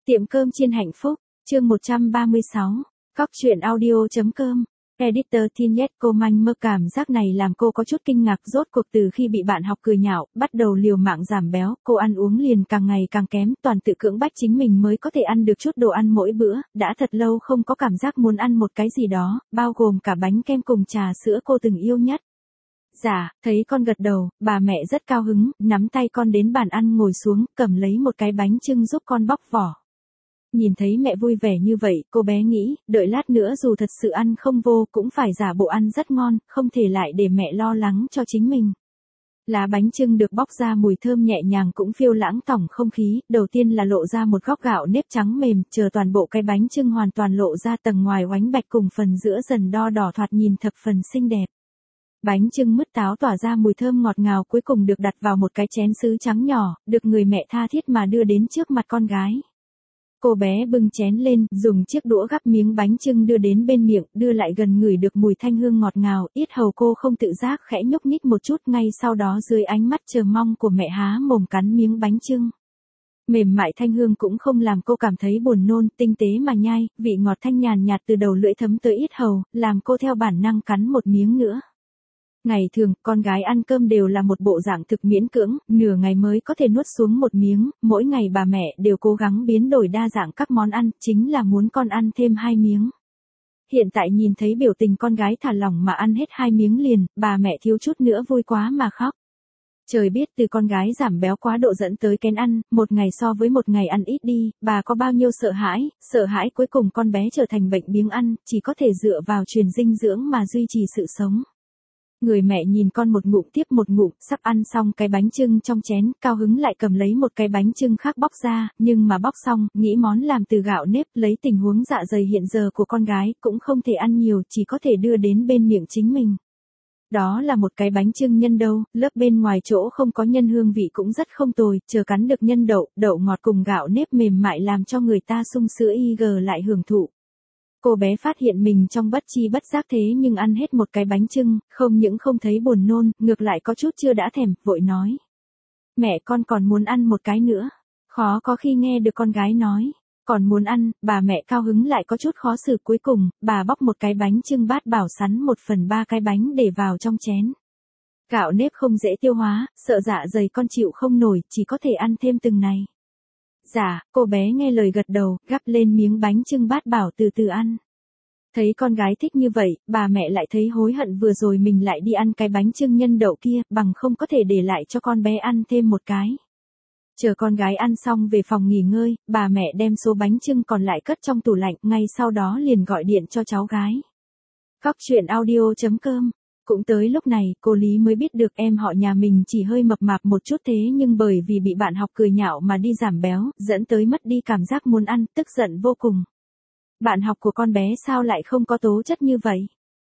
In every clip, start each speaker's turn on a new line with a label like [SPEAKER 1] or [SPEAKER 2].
[SPEAKER 1] Tiệm cơm chiên hạnh phúc, chương 136, Cóc truyện audio.com, Editor Thinet. Cô manh mơ cảm giác này làm cô có chút kinh ngạc. Rốt cuộc từ khi bị bạn học cười nhạo, bắt đầu liều mạng giảm béo, cô ăn uống liền càng ngày càng kém, toàn tự cưỡng bách chính mình mới có thể ăn được chút đồ ăn mỗi bữa, đã thật lâu không có cảm giác muốn ăn một cái gì đó, bao gồm cả bánh kem cùng trà sữa cô từng yêu nhất. Dạ, thấy con gật đầu, bà mẹ rất cao hứng, nắm tay con đến bàn ăn ngồi xuống, cầm lấy một cái bánh chưng giúp con bóc vỏ. Nhìn thấy mẹ vui vẻ như vậy, cô bé nghĩ, đợi lát nữa dù thật sự ăn không vô, cũng phải giả bộ ăn rất ngon, không thể lại để mẹ lo lắng cho chính mình. Lá bánh chưng được bóc ra, mùi thơm nhẹ nhàng cũng phiêu lãng tổng không khí, đầu tiên là lộ ra một góc gạo nếp trắng mềm, chờ toàn bộ cái bánh chưng hoàn toàn lộ ra, tầng ngoài oánh bạch cùng phần giữa dần đo đỏ thoạt nhìn thập phần xinh đẹp. Bánh chưng mứt táo tỏa ra mùi thơm ngọt ngào, cuối cùng được đặt vào một cái chén sứ trắng nhỏ, được người mẹ tha thiết mà đưa đến trước mặt con gái. Cô bé bưng chén lên, dùng chiếc đũa gắp miếng bánh chưng đưa đến bên miệng, đưa lại gần ngửi được mùi thanh hương ngọt ngào, yết hầu cô không tự giác khẽ nhúc nhích một chút, ngay sau đó dưới ánh mắt chờ mong của mẹ há mồm cắn miếng bánh chưng. Mềm mại thanh hương cũng không làm cô cảm thấy buồn nôn, tinh tế mà nhai, vị ngọt thanh nhàn nhạt từ đầu lưỡi thấm tới yết hầu, làm cô theo bản năng cắn một miếng nữa. Ngày thường, con gái ăn cơm đều là một bộ dạng thực miễn cưỡng, nửa ngày mới có thể nuốt xuống một miếng, mỗi ngày bà mẹ đều cố gắng biến đổi đa dạng các món ăn, chính là muốn con ăn thêm 2 miếng. Hiện tại nhìn thấy biểu tình con gái thả lỏng mà ăn hết 2 miếng liền, bà mẹ thiếu chút nữa vui quá mà khóc. Trời biết từ con gái giảm béo quá độ dẫn tới kén ăn, một ngày so với một ngày ăn ít đi, bà có bao nhiêu sợ hãi cuối cùng con bé trở thành bệnh biếng ăn, chỉ có thể dựa vào truyền dinh dưỡng mà duy trì sự sống. Người mẹ nhìn con một ngụm tiếp một ngụm, sắp ăn xong cái bánh chưng trong chén, cao hứng lại cầm lấy một cái bánh chưng khác bóc ra, nhưng mà bóc xong, nghĩ món làm từ gạo nếp, lấy tình huống dạ dày hiện giờ của con gái, cũng không thể ăn nhiều, chỉ có thể đưa đến bên miệng chính mình. Đó là một cái bánh chưng nhân đậu, lớp bên ngoài chỗ không có nhân, hương vị cũng rất không tồi, chờ cắn được nhân đậu ngọt cùng gạo nếp mềm mại làm cho người ta sung sữa lại hưởng thụ. Cô bé phát hiện mình trong bất chi bất giác thế nhưng ăn hết một cái bánh chưng, không những không thấy buồn nôn, ngược lại có chút chưa đã thèm, vội nói. Mẹ con còn muốn ăn một cái nữa. Khó có khi nghe được con gái nói, còn muốn ăn, bà mẹ cao hứng lại có chút khó xử, cuối cùng, bà bóc một cái bánh chưng bát bảo sắn 1/3 cái bánh để vào trong chén. Gạo nếp không dễ tiêu hóa, sợ dạ dày con chịu không nổi, chỉ có thể ăn thêm từng này. Dạ, cô bé nghe lời gật đầu, gắp lên miếng bánh chưng bát bảo từ từ ăn. Thấy con gái thích như vậy, bà mẹ lại thấy hối hận vừa rồi mình lại đi ăn cái bánh chưng nhân đậu kia, bằng không có thể để lại cho con bé ăn thêm một cái. Chờ con gái ăn xong về phòng nghỉ ngơi, bà mẹ đem số bánh chưng còn lại cất trong tủ lạnh, ngay sau đó liền gọi điện cho cháu gái. Cóc truyện audio.com. Cũng tới lúc này, cô Lý mới biết được em họ nhà mình chỉ hơi mập mạp một chút, thế nhưng bởi vì bị bạn học cười nhạo mà đi giảm béo, dẫn tới mất đi cảm giác muốn ăn, tức giận vô cùng. Bạn học của con bé sao lại không có tố chất như vậy?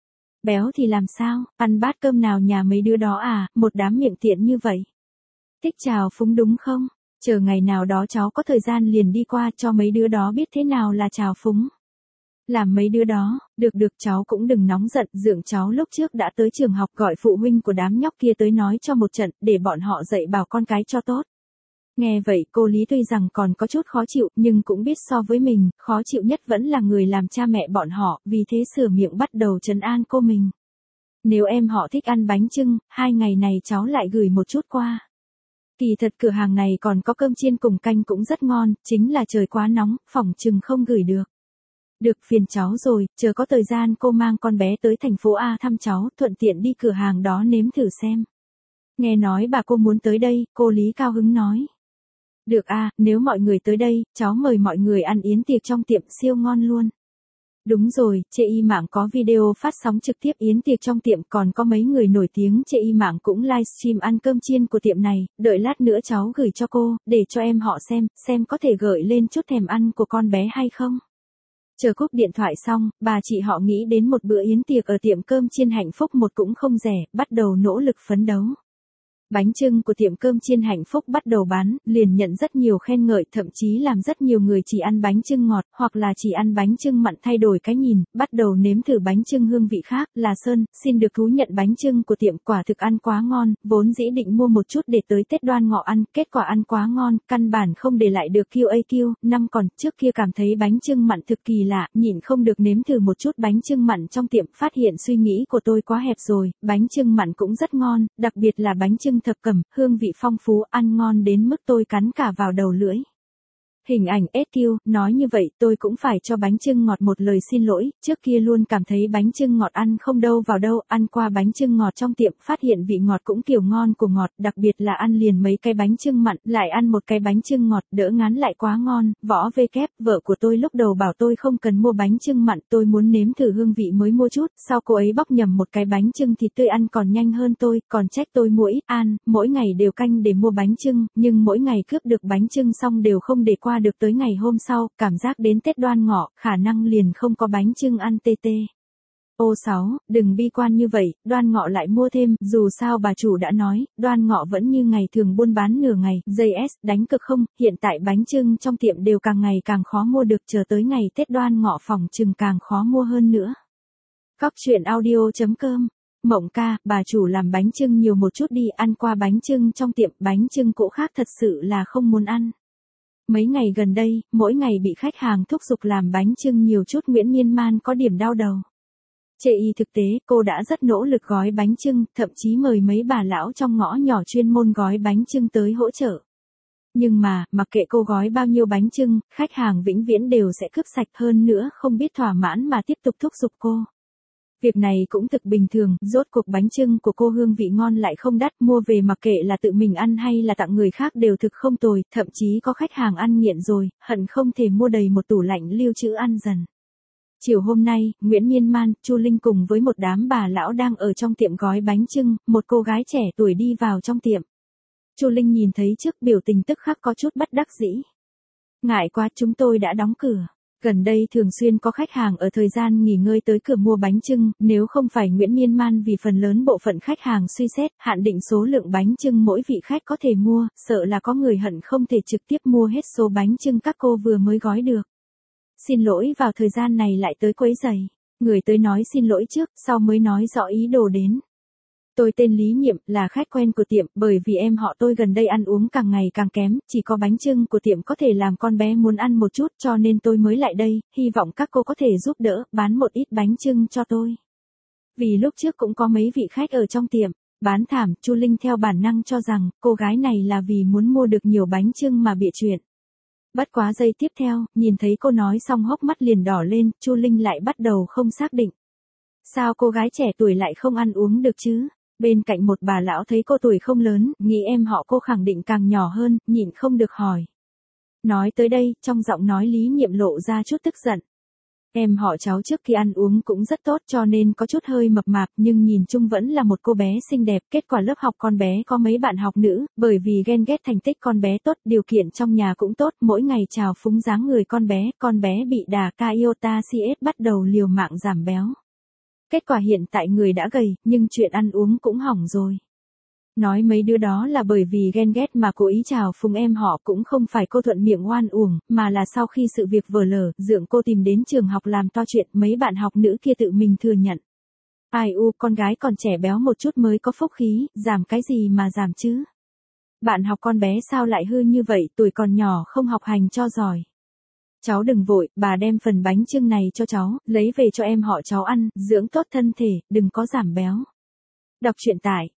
[SPEAKER 1] Béo thì làm sao, ăn bát cơm nào nhà mấy đứa đó à, một đám miệng tiện như vậy. Thích trào phúng đúng không? Chờ ngày nào đó cháu có thời gian liền đi qua cho mấy đứa đó biết thế nào là trào phúng. Làm mấy đứa đó, được cháu cũng đừng nóng giận, dượng cháu lúc trước đã tới trường học gọi phụ huynh của đám nhóc kia tới nói cho một trận, để bọn họ dạy bảo con cái cho tốt. Nghe vậy cô Lý tuy rằng còn có chút khó chịu, nhưng cũng biết so với mình, khó chịu nhất vẫn là người làm cha mẹ bọn họ, vì thế sửa miệng bắt đầu trấn an cô mình. Nếu em họ thích ăn bánh chưng, 2 ngày này cháu lại gửi một chút qua. Kỳ thật cửa hàng này còn có cơm chiên cùng canh cũng rất ngon, chính là trời quá nóng, phỏng chừng không gửi được. Được, phiền cháu rồi, chờ có thời gian cô mang con bé tới thành phố A thăm cháu, thuận tiện đi cửa hàng đó nếm thử xem. Nghe nói bà cô muốn tới đây, cô Lý cao hứng nói. Được à, nếu mọi người tới đây, cháu mời mọi người ăn yến tiệc trong tiệm siêu ngon luôn. Đúng rồi, chê y mạng có video phát sóng trực tiếp yến tiệc trong tiệm, còn có mấy người nổi tiếng chê y mạng cũng livestream ăn cơm chiên của tiệm này, đợi lát nữa cháu gửi cho cô, để cho em họ xem có thể gợi lên chút thèm ăn của con bé hay không. Chờ cúp điện thoại xong, bà chị họ nghĩ đến một bữa yến tiệc ở tiệm cơm chiên hạnh phúc một cũng không rẻ, bắt đầu nỗ lực phấn đấu. Bánh chưng của tiệm cơm chiên Hạnh Phúc bắt đầu bán, liền nhận rất nhiều khen ngợi, thậm chí làm rất nhiều người chỉ ăn bánh chưng ngọt, hoặc là chỉ ăn bánh chưng mặn thay đổi cái nhìn, bắt đầu nếm thử bánh chưng hương vị khác. Là Sơn, xin được thú nhận bánh chưng của tiệm quả thực ăn quá ngon, vốn dĩ định mua một chút để tới Tết Đoan Ngọ ăn, kết quả ăn quá ngon, căn bản không để lại được QAQ. Năm còn trước kia cảm thấy bánh chưng mặn thực kỳ lạ, nhịn không được nếm thử một chút bánh chưng mặn trong tiệm, phát hiện suy nghĩ của tôi quá hẹp rồi, bánh chưng mặn cũng rất ngon, đặc biệt là bánh chưng thập cẩm, hương vị phong phú, ăn ngon đến mức tôi cắn cả vào đầu lưỡi. Hình ảnh SQ, nói như vậy tôi cũng phải cho bánh chưng ngọt một lời xin lỗi, trước kia luôn cảm thấy bánh chưng ngọt ăn không đâu vào đâu, ăn qua bánh chưng ngọt trong tiệm, phát hiện vị ngọt cũng kiểu ngon của ngọt, đặc biệt là ăn liền mấy cái bánh chưng mặn, lại ăn một cái bánh chưng ngọt, đỡ ngán lại quá ngon. Võ V kép, vợ của tôi lúc đầu bảo tôi không cần mua bánh chưng mặn, tôi muốn nếm thử hương vị mới mua chút, sau cô ấy bóc nhầm một cái bánh chưng thịt tươi ăn còn nhanh hơn tôi, còn trách tôi mua ít ăn, mỗi ngày đều canh để mua bánh chưng, nhưng mỗi ngày cướp được bánh chưng xong đều không để qua được tới ngày hôm sau, cảm giác đến Tết Đoan Ngọ, khả năng liền không có bánh chưng ăn tê. Ô 6, đừng bi quan như vậy, Đoan Ngọ lại mua thêm, dù sao bà chủ đã nói, Đoan Ngọ vẫn như ngày thường buôn bán nửa ngày, JS, đánh cực không, hiện tại bánh chưng trong tiệm đều càng ngày càng khó mua được, chờ tới ngày Tết Đoan Ngọ phòng chừng càng khó mua hơn nữa. Cóc truyện audio.com. Mộng ca, bà chủ làm bánh chưng nhiều một chút đi, ăn qua bánh chưng trong tiệm, bánh chưng cỗ khác thật sự là không muốn ăn. Mấy ngày gần đây, mỗi ngày bị khách hàng thúc giục làm bánh chưng nhiều chút, Nguyễn Miên Man có điểm đau đầu. Chê y thực tế, cô đã rất nỗ lực gói bánh chưng, thậm chí mời mấy bà lão trong ngõ nhỏ chuyên môn gói bánh chưng tới hỗ trợ. Nhưng mà, mặc kệ cô gói bao nhiêu bánh chưng, khách hàng vĩnh viễn đều sẽ cướp sạch, hơn nữa không biết thỏa mãn mà tiếp tục thúc giục cô. Việc này cũng thực bình thường, rốt cuộc bánh chưng của cô hương vị ngon lại không đắt, mua về mặc kệ là tự mình ăn hay là tặng người khác đều thực không tồi, thậm chí có khách hàng ăn nghiện rồi, hận không thể mua đầy một tủ lạnh lưu trữ ăn dần. Chiều hôm nay, Nguyễn Miên Man, Chu Linh cùng với một đám bà lão đang ở trong tiệm gói bánh chưng, một cô gái trẻ tuổi đi vào trong tiệm. Chu Linh nhìn thấy trước biểu tình tức khắc có chút bất đắc dĩ. Ngại quá, chúng tôi đã đóng cửa. Gần đây thường xuyên có khách hàng ở thời gian nghỉ ngơi tới cửa mua bánh chưng, nếu không phải Nguyễn Miên Man vì phần lớn bộ phận khách hàng suy xét, hạn định số lượng bánh chưng mỗi vị khách có thể mua, sợ là có người hận không thể trực tiếp mua hết số bánh chưng các cô vừa mới gói được. Xin lỗi, vào thời gian này lại tới quấy rầy. Người tới nói xin lỗi trước, sau mới nói rõ ý đồ đến. Tôi tên Lý Nhiệm, là khách quen của tiệm, bởi vì em họ tôi gần đây ăn uống càng ngày càng kém, chỉ có bánh chưng của tiệm có thể làm con bé muốn ăn một chút, cho nên tôi mới lại đây, hy vọng các cô có thể giúp đỡ, bán một ít bánh chưng cho tôi. Vì lúc trước cũng có mấy vị khách ở trong tiệm, bán thảm, Chu Linh theo bản năng cho rằng, cô gái này là vì muốn mua được nhiều bánh chưng mà bịa chuyện. Bất quá giây tiếp theo, nhìn thấy cô nói xong hốc mắt liền đỏ lên, Chu Linh lại bắt đầu không xác định. Sao cô gái trẻ tuổi lại không ăn uống được chứ? Bên cạnh một bà lão thấy cô tuổi không lớn, nghĩ em họ cô khẳng định càng nhỏ hơn, nhịn không được hỏi. Nói tới đây, trong giọng nói Lý Nhiệm lộ ra chút tức giận. Em họ cháu trước khi ăn uống cũng rất tốt cho nên có chút hơi mập mạp nhưng nhìn chung vẫn là một cô bé xinh đẹp. Kết quả lớp học con bé có mấy bạn học nữ, bởi vì ghen ghét thành tích con bé tốt, điều kiện trong nhà cũng tốt, mỗi ngày chào phúng dáng người con bé bị đà Iota CS bắt đầu liều mạng giảm béo. Kết quả hiện tại người đã gầy, nhưng chuyện ăn uống cũng hỏng rồi. Nói mấy đứa đó là bởi vì ghen ghét mà cố ý chào phúng em họ, cũng không phải cô thuận miệng oan uổng, mà là sau khi sự việc vỡ lở, dượng cô tìm đến trường học làm to chuyện, mấy bạn học nữ kia tự mình thừa nhận. Ai u, con gái còn trẻ béo một chút mới có phúc khí, giảm cái gì mà giảm chứ? Bạn học con bé sao lại hư như vậy, tuổi còn nhỏ không học hành cho giỏi. Cháu đừng vội, bà đem phần bánh chưng này cho cháu, lấy về cho em họ cháu ăn, dưỡng tốt thân thể, đừng có giảm béo. Đọc truyện tại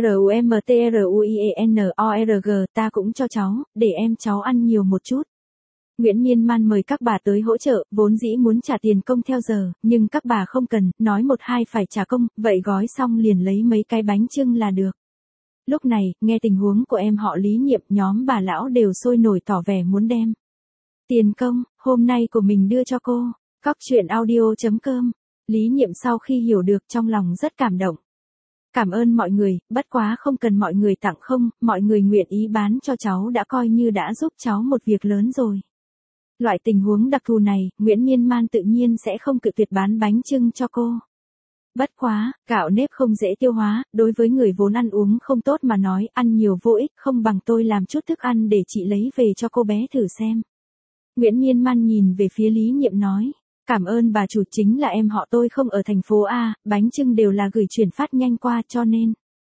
[SPEAKER 1] trumtruienorg, ta cũng cho cháu, để em cháu ăn nhiều một chút. Nguyễn Miên Man mời các bà tới hỗ trợ, vốn dĩ muốn trả tiền công theo giờ, nhưng các bà không cần, nói một hai phải trả công, vậy gói xong liền lấy mấy cái bánh chưng là được. Lúc này, nghe tình huống của em họ Lý Nhiệm, nhóm bà lão đều sôi nổi tỏ vẻ muốn đem tiền công, hôm nay của mình đưa cho cô. Cóc truyện audio.com. Lý Nhiệm sau khi hiểu được trong lòng rất cảm động. Cảm ơn mọi người, bất quá không cần mọi người tặng không, mọi người nguyện ý bán cho cháu đã coi như đã giúp cháu một việc lớn rồi. Loại tình huống đặc thù này, Nguyễn Miên Man tự nhiên sẽ không cự tuyệt bán bánh chưng cho cô. Bất quá, gạo nếp không dễ tiêu hóa, đối với người vốn ăn uống không tốt mà nói, ăn nhiều vô ích, không bằng tôi làm chút thức ăn để chị lấy về cho cô bé thử xem. Nguyễn Miên Man nhìn về phía Lý Nhiệm nói, cảm ơn bà chủ, chính là em họ tôi không ở thành phố A, bánh chưng đều là gửi chuyển phát nhanh qua cho nên.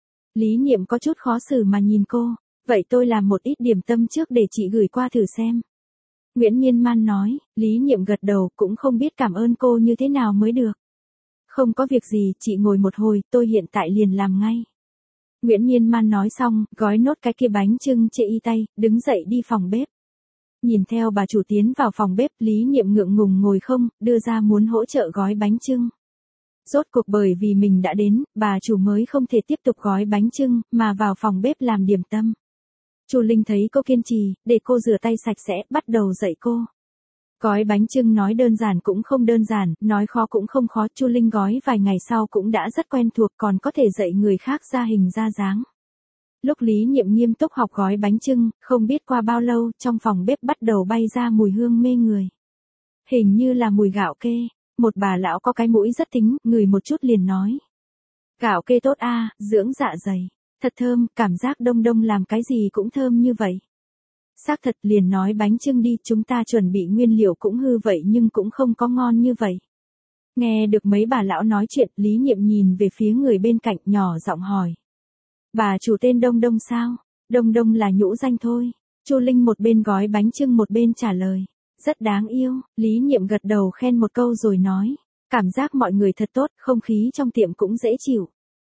[SPEAKER 1] Lý Nhiệm có chút khó xử mà nhìn cô, vậy tôi làm một ít điểm tâm trước để chị gửi qua thử xem. Nguyễn Miên Man nói, Lý Nhiệm gật đầu, cũng không biết cảm ơn cô như thế nào mới được. Không có việc gì, chị ngồi một hồi, tôi hiện tại liền làm ngay. Nguyễn Miên Man nói xong, gói nốt cái kia bánh chưng chê y tay, đứng dậy đi phòng bếp. Nhìn theo bà chủ tiến vào phòng bếp, Lý Nhiệm ngượng ngùng ngồi không, đưa ra muốn hỗ trợ gói bánh chưng. Rốt cuộc bởi vì mình đã đến, bà chủ mới không thể tiếp tục gói bánh chưng, mà vào phòng bếp làm điểm tâm. Chu Linh thấy cô kiên trì, để cô rửa tay sạch sẽ, bắt đầu dạy cô. Gói bánh chưng nói đơn giản cũng không đơn giản, nói khó cũng không khó, Chu Linh gói vài ngày sau cũng đã rất quen thuộc, còn có thể dạy người khác ra hình ra dáng. Lúc Lý Nhiệm nghiêm túc học gói bánh chưng, không biết qua bao lâu, trong phòng bếp bắt đầu bay ra mùi hương mê người. Hình như là mùi gạo kê, một bà lão có cái mũi rất thính, ngửi một chút liền nói. Gạo kê tốt a, dưỡng dạ dày, thật thơm, cảm giác Đông Đông làm cái gì cũng thơm như vậy. Xác thật, liền nói bánh chưng đi, chúng ta chuẩn bị nguyên liệu cũng hư vậy nhưng cũng không có ngon như vậy. Nghe được mấy bà lão nói chuyện, Lý Nhiệm nhìn về phía người bên cạnh, nhỏ giọng hỏi. Bà chủ tên Đông Đông sao? Đông Đông là nhũ danh thôi. Chu Linh một bên gói bánh chưng một bên trả lời. Rất đáng yêu, Lý Nhiệm gật đầu khen một câu rồi nói. Cảm giác mọi người thật tốt, không khí trong tiệm cũng dễ chịu.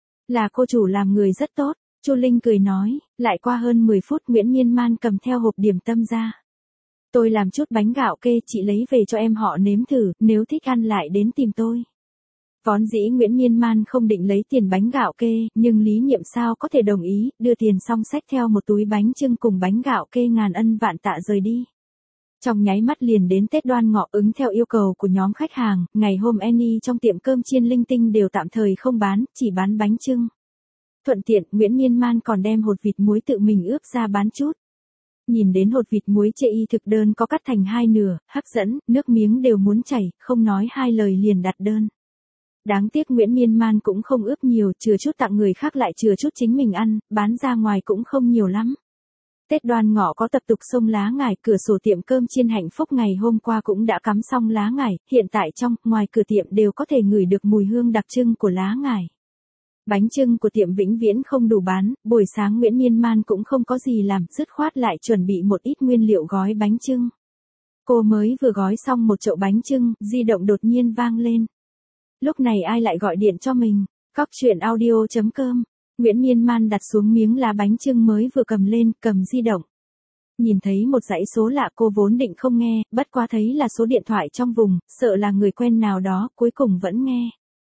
[SPEAKER 1] Là cô chủ làm người rất tốt. Chu Linh cười nói, lại qua hơn 10 phút Nguyễn Miên Man cầm theo hộp điểm tâm ra. Tôi làm chút bánh gạo kê, chị lấy về cho em họ nếm thử, nếu thích ăn lại đến tìm tôi. Vốn dĩ Nguyễn Miên Man không định lấy tiền bánh gạo kê, nhưng Lý Nhiệm sao có thể đồng ý, đưa tiền xong xách theo một túi bánh chưng cùng bánh gạo kê ngàn ân vạn tạ rời đi. Trong nháy mắt liền đến Tết Đoan Ngọ, ứng theo yêu cầu của nhóm khách hàng, ngày hôm Annie trong tiệm cơm chiên linh tinh đều tạm thời không bán, chỉ bán bánh chưng. Thuận tiện, Nguyễn Miên Man còn đem hột vịt muối tự mình ướp ra bán chút. Nhìn đến hột vịt muối chê y thực đơn có cắt thành hai nửa, hấp dẫn, nước miếng đều muốn chảy, không nói hai lời liền đặt đơn. Đáng tiếc Nguyễn Miên Man cũng không ướp nhiều, chừa chút tặng người khác lại chừa chút chính mình ăn, bán ra ngoài cũng không nhiều lắm. Tết Đoan Ngọ có tập tục xông lá ngải, cửa sổ tiệm cơm chiên Hạnh Phúc ngày hôm qua cũng đã cắm xong lá ngải, hiện tại trong, ngoài cửa tiệm đều có thể ngửi được mùi hương đặc trưng của lá ngải. Bánh chưng của tiệm vĩnh viễn không đủ bán, buổi sáng Nguyễn Miên Man cũng không có gì làm, dứt khoát lại chuẩn bị một ít nguyên liệu gói bánh chưng. Cô mới vừa gói xong một chậu bánh chưng, di động đột nhiên vang lên. Lúc này ai lại gọi điện cho mình? Cóc truyện audio.com. Nguyễn Miên Man đặt xuống miếng lá bánh chưng mới vừa cầm lên, cầm di động. Nhìn thấy một dãy số lạ, cô vốn định không nghe, bất quá thấy là số điện thoại trong vùng, sợ là người quen nào đó, cuối cùng vẫn nghe.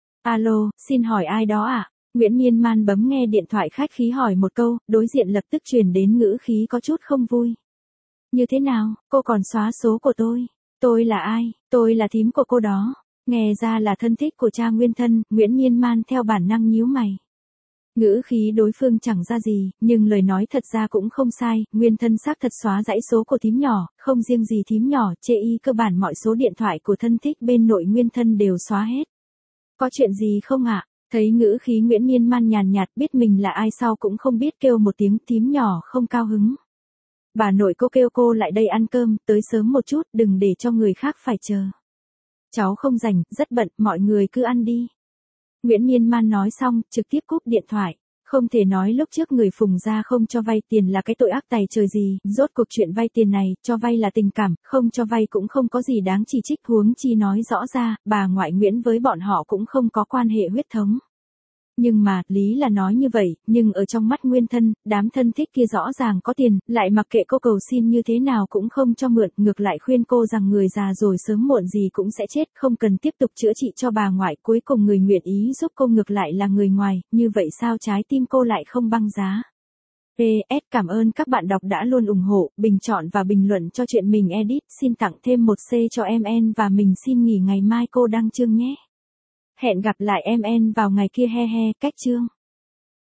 [SPEAKER 1] Alo, xin hỏi ai đó ạ? Nguyễn Miên Man bấm nghe điện thoại khách khí hỏi một câu, đối diện lập tức truyền đến ngữ khí có chút không vui. Như thế nào, cô còn xóa số của tôi? Tôi là ai? Tôi là thím của cô đó. Nghe ra là thân thích của cha nguyên thân, Nguyễn Miên Man theo bản năng nhíu mày. Ngữ khí đối phương chẳng ra gì, nhưng lời nói thật ra cũng không sai, nguyên thân xác thật xóa dãy số của thím nhỏ, không riêng gì thím nhỏ, chê y cơ bản mọi số điện thoại của thân thích bên nội nguyên thân đều xóa hết. Có chuyện gì không ạ? Thấy ngữ khí Nguyễn Miên Man nhàn nhạt, biết mình là ai sau cũng không biết kêu một tiếng, thím nhỏ không cao hứng. Bà nội cô kêu cô lại đây ăn cơm, tới sớm một chút, đừng để cho người khác phải chờ. Cháu không rảnh, rất bận, mọi người cứ ăn đi. Nguyễn Miên Man nói xong, trực tiếp cúp điện thoại. Không thể nói lúc trước người Phùng gia không cho vay tiền là cái tội ác tày trời gì, rốt cuộc chuyện vay tiền này, cho vay là tình cảm, không cho vay cũng không có gì đáng chỉ trích, huống chi nói rõ ra, bà ngoại Nguyễn với bọn họ cũng không có quan hệ huyết thống. Nhưng mà, lý là nói như vậy, nhưng ở trong mắt nguyên thân, đám thân thích kia rõ ràng có tiền, lại mặc kệ cô cầu xin như thế nào cũng không cho mượn, ngược lại khuyên cô rằng người già rồi sớm muộn gì cũng sẽ chết, không cần tiếp tục chữa trị cho bà ngoại, cuối cùng người nguyện ý giúp cô ngược lại là người ngoài, như vậy sao trái tim cô lại không băng giá. PS, cảm ơn các bạn đọc đã luôn ủng hộ, bình chọn và bình luận cho chuyện mình edit, xin tặng thêm một C cho MN và mình xin nghỉ ngày mai cô đăng chương nhé. Hẹn gặp lại MN vào ngày kia he he, cách chương.